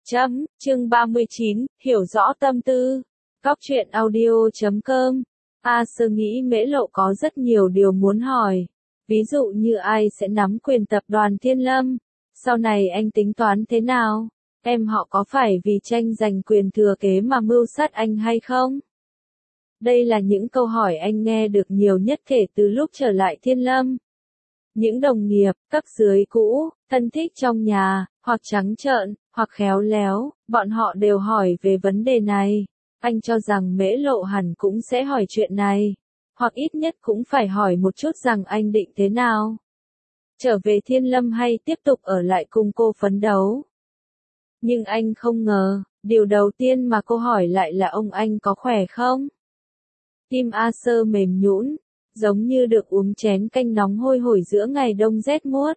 Chương 39, hiểu rõ tâm tư. Góc truyện audio.com. Sơ nghĩ Mễ Lộ có rất nhiều điều muốn hỏi. Ví dụ như ai sẽ nắm quyền tập đoàn Thiên Lâm? Sau này anh tính toán thế nào? Em họ có phải vì tranh giành quyền thừa kế mà mưu sát anh hay không? Đây là những câu hỏi anh nghe được nhiều nhất kể từ lúc trở lại Thiên Lâm. Những đồng nghiệp, cấp dưới cũ, thân thích trong nhà, hoặc trắng trợn, hoặc khéo léo, bọn họ đều hỏi về vấn đề này. Anh cho rằng Mễ Lộ hẳn cũng sẽ hỏi chuyện này, hoặc ít nhất cũng phải hỏi một chút rằng anh định thế nào. Trở về Thiên Lâm hay tiếp tục ở lại cùng cô phấn đấu. Nhưng anh không ngờ, điều đầu tiên mà cô hỏi lại là ông anh có khỏe không? Tim Sơ mềm nhũn, giống như được uống chén canh nóng hôi hổi giữa ngày đông rét muốt.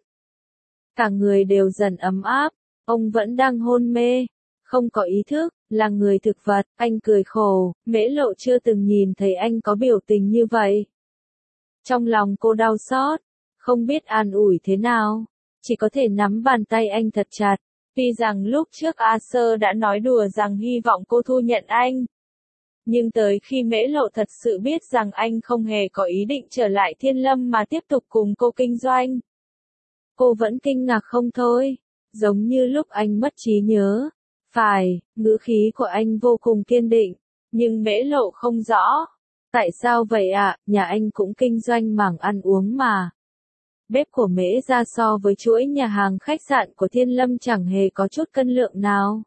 Cả người đều dần ấm áp, ông vẫn đang hôn mê, không có ý thức, là người thực vật. Anh cười khổ, Mễ Lộ chưa từng nhìn thấy anh có biểu tình như vậy. Trong lòng cô đau xót, không biết an ủi thế nào, chỉ có thể nắm bàn tay anh thật chặt. Tuy rằng lúc trước Sơ đã nói đùa rằng hy vọng cô thu nhận anh. Nhưng tới khi Mễ Lộ thật sự biết rằng anh không hề có ý định trở lại Thiên Lâm mà tiếp tục cùng cô kinh doanh, cô vẫn kinh ngạc không thôi, giống như lúc anh mất trí nhớ. Phải, ngữ khí của anh vô cùng kiên định, nhưng Mễ Lộ không rõ. Tại sao vậy ạ? Nhà anh cũng kinh doanh mảng ăn uống mà. Bếp của Mễ ra so với chuỗi nhà hàng khách sạn của Thiên Lâm chẳng hề có chút cân lượng nào.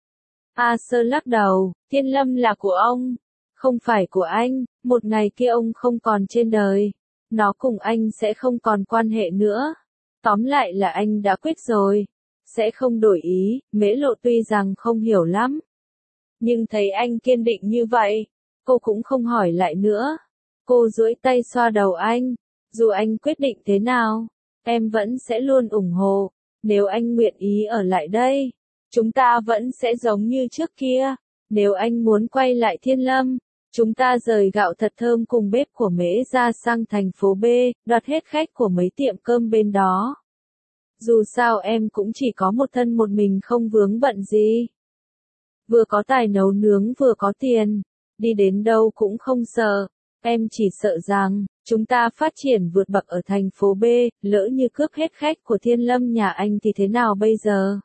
Sơ lắc đầu, Thiên Lâm là của ông, không phải của anh. Một ngày kia ông không còn trên đời, nó cùng anh sẽ không còn quan hệ nữa. Tóm lại là anh đã quyết rồi, sẽ không đổi ý. Mễ Lộ tuy rằng không hiểu lắm, nhưng thấy anh kiên định như vậy, cô cũng không hỏi lại nữa. Cô duỗi tay xoa đầu anh, dù anh quyết định thế nào, em vẫn sẽ luôn ủng hộ. Nếu anh nguyện ý ở lại đây, chúng ta vẫn sẽ giống như trước kia. Nếu anh muốn quay lại Thiên Lâm, chúng ta rời gạo thật thơm cùng bếp của Mễ ra sang thành phố B, đoạt hết khách của mấy tiệm cơm bên đó. Dù sao em cũng chỉ có một thân một mình không vướng bận gì. Vừa có tài nấu nướng vừa có tiền, đi đến đâu cũng không sợ. Em chỉ sợ rằng, chúng ta phát triển vượt bậc ở thành phố B, lỡ như cướp hết khách của Thiên Lâm nhà anh thì thế nào bây giờ?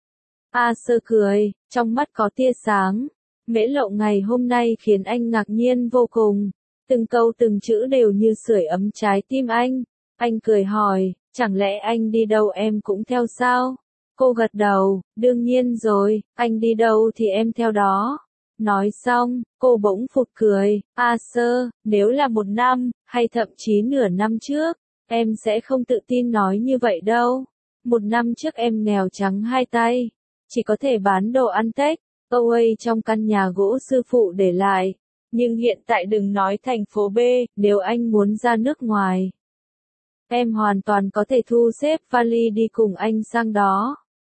Sơ cười, trong mắt có tia sáng. Mễ Lộ ngày hôm nay khiến anh ngạc nhiên vô cùng. Từng câu từng chữ đều như sưởi ấm trái tim anh. Anh cười hỏi, chẳng lẽ anh đi đâu em cũng theo sao? Cô gật đầu, đương nhiên rồi, anh đi đâu thì em theo đó. Nói xong, cô bỗng phụt cười. Sơ, nếu là một năm, hay thậm chí nửa năm trước, em sẽ không tự tin nói như vậy đâu. Một năm trước em nghèo trắng hai tay, chỉ có thể bán đồ ăn Tết, Oway trong căn nhà gỗ sư phụ để lại. Nhưng hiện tại đừng nói thành phố B, nếu anh muốn ra nước ngoài, em hoàn toàn có thể thu xếp vali đi cùng anh sang đó.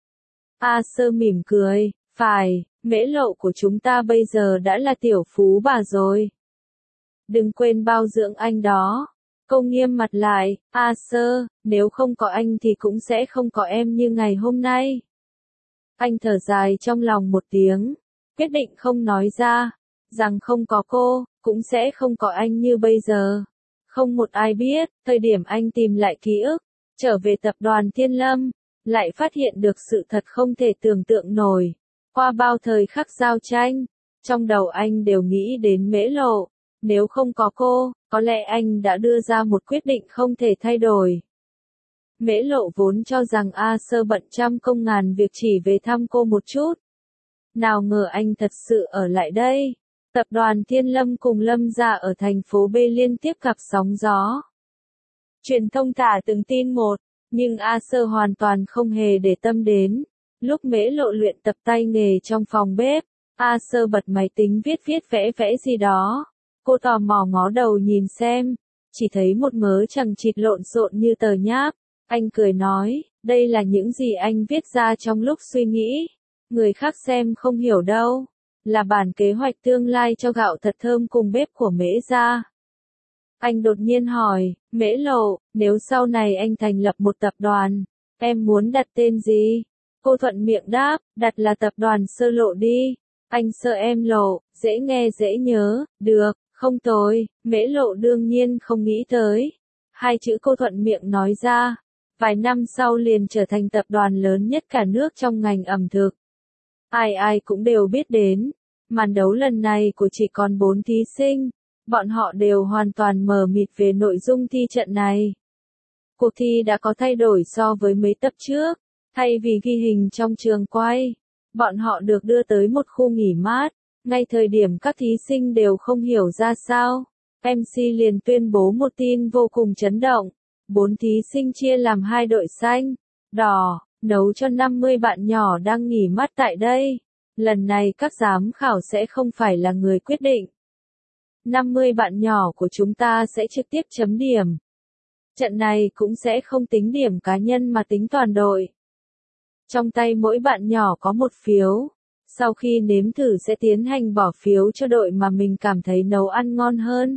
Sơ mỉm cười, phải, Mễ Lộ của chúng ta bây giờ đã là tiểu phú bà rồi. Đừng quên bao dưỡng anh đó. Cô nghiêm mặt lại, Sơ, nếu không có anh thì cũng sẽ không có em như ngày hôm nay. Anh thở dài trong lòng một tiếng, quyết định không nói ra, rằng không có cô, cũng sẽ không có anh như bây giờ. Không một ai biết, thời điểm anh tìm lại ký ức, trở về tập đoàn Thiên Lâm, lại phát hiện được sự thật không thể tưởng tượng nổi. Qua bao thời khắc giao tranh, trong đầu anh đều nghĩ đến Mễ Lộ. Nếu không có cô, có lẽ anh đã đưa ra một quyết định không thể thay đổi. Mễ Lộ vốn cho rằng Sơ bận trăm công ngàn việc chỉ về thăm cô một chút. Nào ngờ anh thật sự ở lại đây. Tập đoàn Thiên Lâm cùng Lâm gia ở thành phố B liên tiếp gặp sóng gió. Truyền thông thả từng tin một, nhưng Sơ hoàn toàn không hề để tâm đến. Lúc Mễ Lộ luyện tập tay nghề trong phòng bếp, Sơ bật máy tính viết vẽ vẽ gì đó. Cô tò mò ngó đầu nhìn xem, chỉ thấy một mớ chằng chịt lộn xộn như tờ nháp. Anh cười nói, đây là những gì anh viết ra trong lúc suy nghĩ. Người khác xem không hiểu đâu. Là bản kế hoạch tương lai cho gạo thật thơm cùng bếp của Mễ gia. Anh đột nhiên hỏi, Mễ Lộ, nếu sau này anh thành lập một tập đoàn, em muốn đặt tên gì? Cô thuận miệng đáp, đặt là tập đoàn Sơ Lộ đi. Anh Sơ em Lộ, dễ nghe dễ nhớ, được, không tồi, Mễ Lộ đương nhiên không nghĩ tới. Hai chữ cô thuận miệng nói ra. Vài năm sau liền trở thành tập đoàn lớn nhất cả nước trong ngành ẩm thực. Ai ai cũng đều biết đến. Màn đấu lần này của chỉ còn 4 thí sinh. Bọn họ đều hoàn toàn mờ mịt về nội dung thi trận này. Cuộc thi đã có thay đổi so với mấy tập trước. Thay vì ghi hình trong trường quay, bọn họ được đưa tới một khu nghỉ mát. Ngay thời điểm các thí sinh đều không hiểu ra sao, MC liền tuyên bố một tin vô cùng chấn động. 4 thí sinh chia làm 2 đội xanh, đỏ, nấu cho 50 bạn nhỏ đang nghỉ mát tại đây. Lần này các giám khảo sẽ không phải là người quyết định. 50 bạn nhỏ của chúng ta sẽ trực tiếp chấm điểm. Trận này cũng sẽ không tính điểm cá nhân mà tính toàn đội. Trong tay mỗi bạn nhỏ có một phiếu. Sau khi nếm thử sẽ tiến hành bỏ phiếu cho đội mà mình cảm thấy nấu ăn ngon hơn.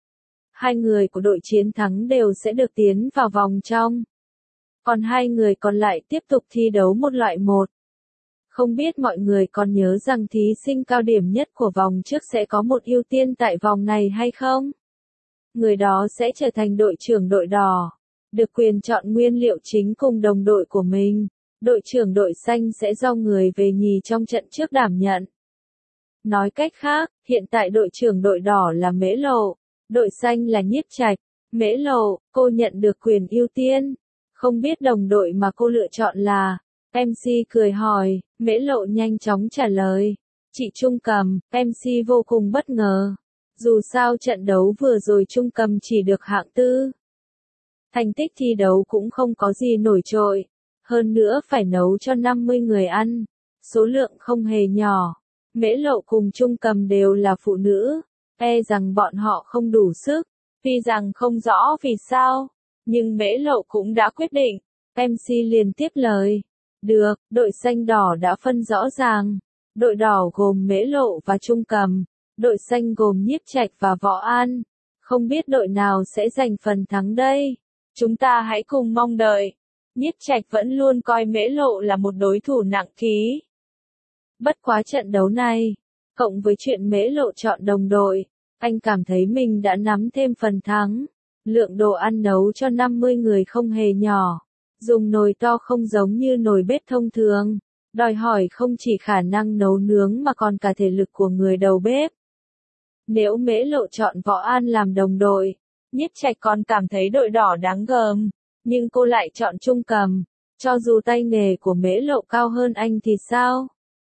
2 người của đội chiến thắng đều sẽ được tiến vào vòng trong. Còn 2 người còn lại tiếp tục thi đấu một loại một. Không biết mọi người còn nhớ rằng thí sinh cao điểm nhất của vòng trước sẽ có một ưu tiên tại vòng này hay không? Người đó sẽ trở thành đội trưởng đội đỏ, được quyền chọn nguyên liệu chính cùng đồng đội của mình. Đội trưởng đội xanh sẽ do người về nhì trong trận trước đảm nhận. Nói cách khác, hiện tại đội trưởng đội đỏ là Mễ Lộ, đội xanh là Nhiếp Trạch. Mễ Lộ, cô nhận được quyền ưu tiên. Không biết đồng đội mà cô lựa chọn là? MC cười hỏi, Mễ Lộ nhanh chóng trả lời. Chị Trung Cầm, MC vô cùng bất ngờ. Dù sao trận đấu vừa rồi Trung Cầm chỉ được hạng tư. Thành tích thi đấu cũng không có gì nổi trội. Hơn nữa phải nấu cho 50 người ăn. Số lượng không hề nhỏ. Mễ Lộ cùng Trung Cầm đều là phụ nữ. E rằng bọn họ không đủ sức. Tuy rằng không rõ vì sao. Nhưng Mễ Lộ cũng đã quyết định. MC liền tiếp lời. Được, đội xanh đỏ đã phân rõ ràng. Đội đỏ gồm Mễ Lộ và Trung Cầm. Đội xanh gồm Nhiếp Trạch và Võ An. Không biết đội nào sẽ giành phần thắng đây. Chúng ta hãy cùng mong đợi. Nhiếp Trạch vẫn luôn coi Mễ Lộ là một đối thủ nặng ký. Bất quá trận đấu này, cộng với chuyện Mễ Lộ chọn đồng đội, anh cảm thấy mình đã nắm thêm phần thắng. Lượng đồ ăn nấu cho 50 người không hề nhỏ. Dùng nồi to không giống như nồi bếp thông thường. Đòi hỏi không chỉ khả năng nấu nướng mà còn cả thể lực của người đầu bếp. Nếu Mễ Lộ chọn Võ An làm đồng đội, Nhiếp Trạch còn cảm thấy đội đỏ đáng gờm. Nhưng cô lại chọn Trung Cầm. Cho dù tay nghề của Mễ Lộ cao hơn anh thì sao?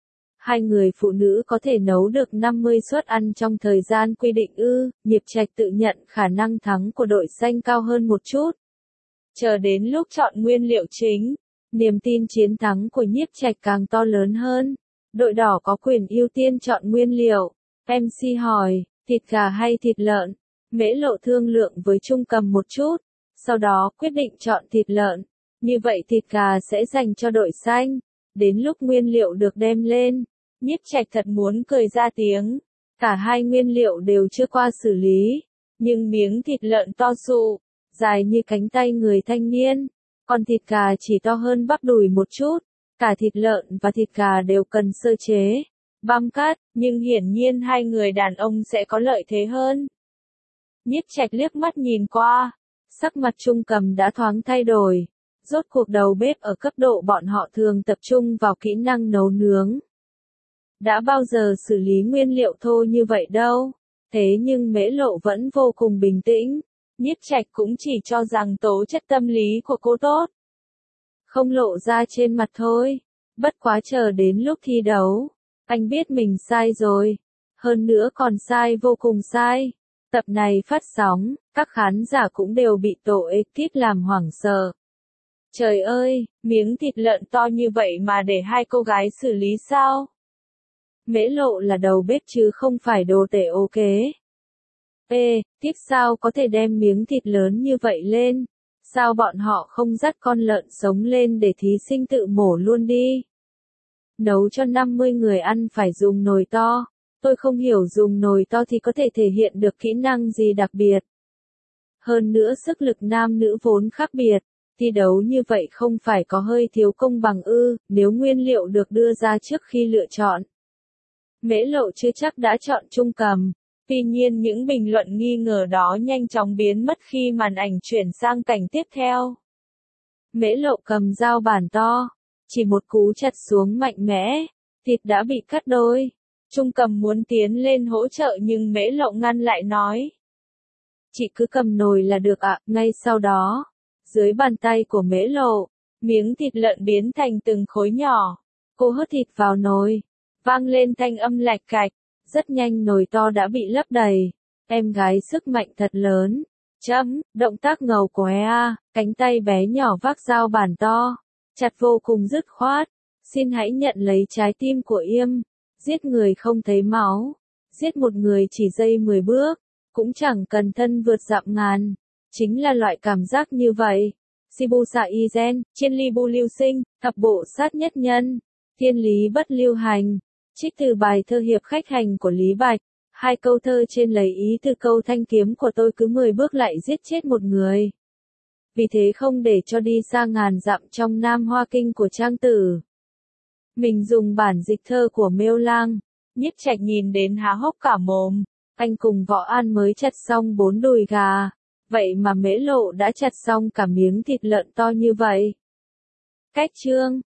2 người phụ nữ có thể nấu được 50 suất ăn trong thời gian quy định ư? Nhiếp Trạch tự nhận khả năng thắng của đội xanh cao hơn một chút. Chờ đến lúc chọn nguyên liệu chính, niềm tin chiến thắng của Nhiếp Trạch càng to lớn hơn. Đội đỏ có quyền ưu tiên chọn nguyên liệu. MC hỏi, thịt gà hay thịt lợn? Mễ Lộ thương lượng với Trung Cầm một chút. Sau đó quyết định chọn thịt lợn. Như vậy thịt gà sẽ dành cho đội xanh. Đến lúc nguyên liệu được đem lên, Nhiếp Trạch thật muốn cười ra tiếng. Cả 2 nguyên liệu đều chưa qua xử lý. Nhưng miếng thịt lợn to xụ, dài như cánh tay người thanh niên. Còn thịt gà chỉ to hơn bắp đùi một chút. Cả thịt lợn và thịt gà đều cần sơ chế, băm cắt, nhưng hiển nhiên 2 người đàn ông sẽ có lợi thế hơn. Nhiếp Trạch liếc mắt nhìn qua. Sắc mặt Trung Cầm đã thoáng thay đổi. Rốt cuộc đầu bếp ở cấp độ bọn họ thường tập trung vào kỹ năng nấu nướng. Đã bao giờ xử lý nguyên liệu thô như vậy đâu. Thế nhưng Mễ Lộ vẫn vô cùng bình tĩnh. Nhiếp Trạch cũng chỉ cho rằng tố chất tâm lý của cô tốt. Không lộ ra trên mặt thôi. Bất quá chờ đến lúc thi đấu. Anh biết mình sai rồi. Hơn nữa còn sai vô cùng sai. Tập này phát sóng, các khán giả cũng đều bị tổ ekip làm hoảng sợ. Trời ơi, miếng thịt lợn to như vậy mà để 2 cô gái xử lý sao? Mễ Lộ là đầu bếp chứ không phải đồ tể ô kế. Tiếp sao có thể đem miếng thịt lớn như vậy lên? Sao bọn họ không dắt con lợn sống lên để thí sinh tự mổ luôn đi? Nấu cho 50 người ăn phải dùng nồi to. Tôi không hiểu dùng nồi to thì có thể thể hiện được kỹ năng gì đặc biệt. Hơn nữa sức lực nam nữ vốn khác biệt. Thi đấu như vậy không phải có hơi thiếu công bằng ư, nếu nguyên liệu được đưa ra trước khi lựa chọn. Mễ Lộ chưa chắc đã chọn Trung Cầm. Tuy nhiên những bình luận nghi ngờ đó nhanh chóng biến mất khi màn ảnh chuyển sang cảnh tiếp theo. Mễ Lộ cầm dao bản to, chỉ một cú chặt xuống mạnh mẽ, thịt đã bị cắt đôi. Trung Cầm muốn tiến lên hỗ trợ nhưng Mễ Lộ ngăn lại nói. Chị cứ cầm nồi là được ạ. Ngay sau đó, dưới bàn tay của Mễ Lộ, miếng thịt lợn biến thành từng khối nhỏ. Cô hớt thịt vào nồi, vang lên thanh âm lạch cạch. Rất nhanh nồi to đã bị lấp đầy. Em gái sức mạnh thật lớn. Động tác ngầu của Ea, cánh tay bé nhỏ vác dao bản to, chặt vô cùng dứt khoát. Xin hãy nhận lấy trái tim của Yêm. Giết người không thấy máu, giết một người chỉ giây 10 bước, cũng chẳng cần thân vượt dặm ngàn. Chính là loại cảm giác như vậy. Shibusa Izen, Chiên ly bu lưu sinh, thập bộ sát nhất nhân, thiên lý bất lưu hành. Trích từ bài thơ hiệp khách hành của Lý Bạch. Hai câu thơ trên lấy ý từ câu thanh kiếm của tôi cứ 10 bước lại giết chết một người. Vì thế không để cho đi xa ngàn dặm trong Nam Hoa Kinh của Trang Tử. Mình dùng bản dịch thơ của Mêu Lang. Nhiếp Trạch nhìn đến há hốc cả mồm. Anh cùng Võ An mới chặt xong 4 đùi gà. Vậy mà Mễ Lộ đã chặt xong cả miếng thịt lợn to như vậy. Cách chương